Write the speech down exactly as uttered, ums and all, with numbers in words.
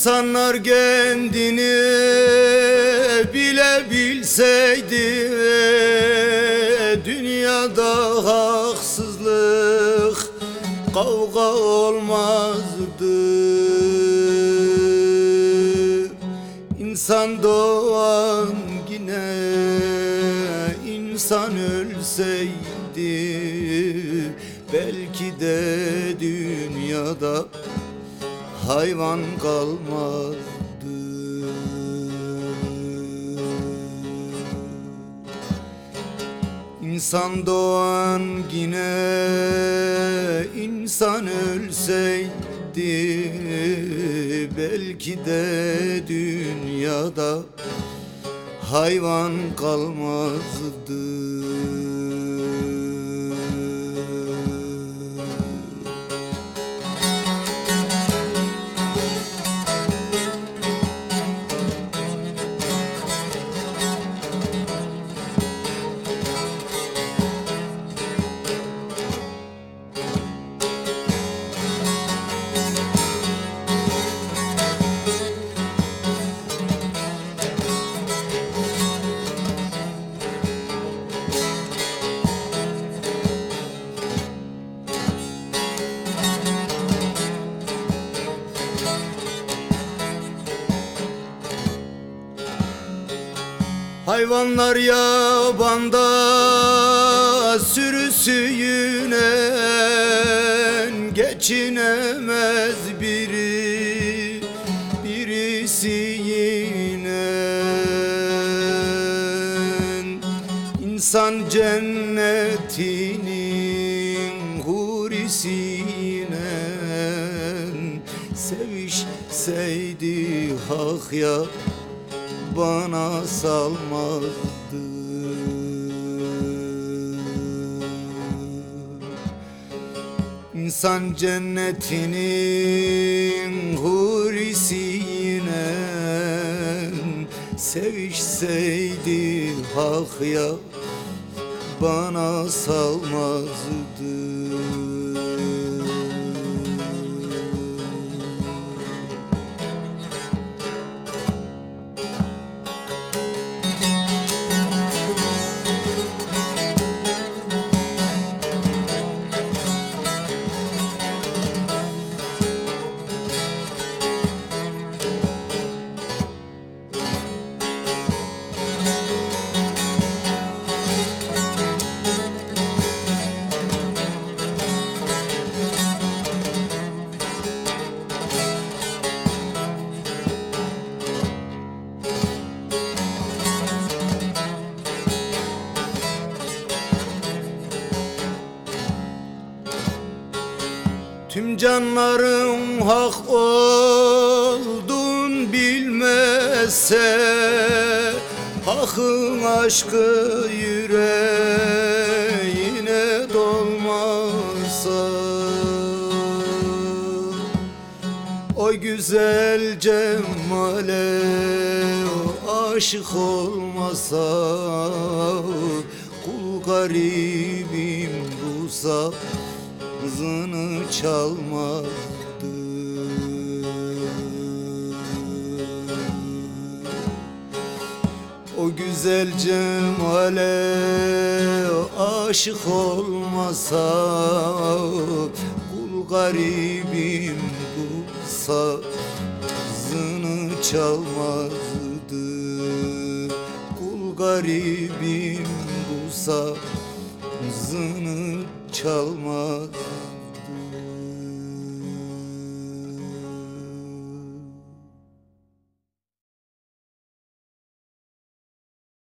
İnsanlar kendini bilebilseydi, dünyada haksızlık, kavga olmazdı. İnsan doğan yine insan ölseydi, belki de dünyada hayvan kalmazdı. İnsan doğan yine insan ölseydi, belki de dünyada hayvan kalmazdı. Hayvanlar yabanda sürüsüyle geçinemez biri, birisi yine. İnsan cennetinin hurisine sevişseydi hak ya, bana salmazdı. İnsan cennetinin hurisine sevişseydi hak ya, bana salmazdı. Tüm canların hak olduğunu bilmezse, hakkın aşkı yüreğine dolmazsa, o güzel cemale aşık olmasa, kul garibim bulsa zını çalmazdı. O güzel cemale aşık olmasa, kul garibim bulsa zını çalmazdı. Kul garibim bulsa zını çalmazdı.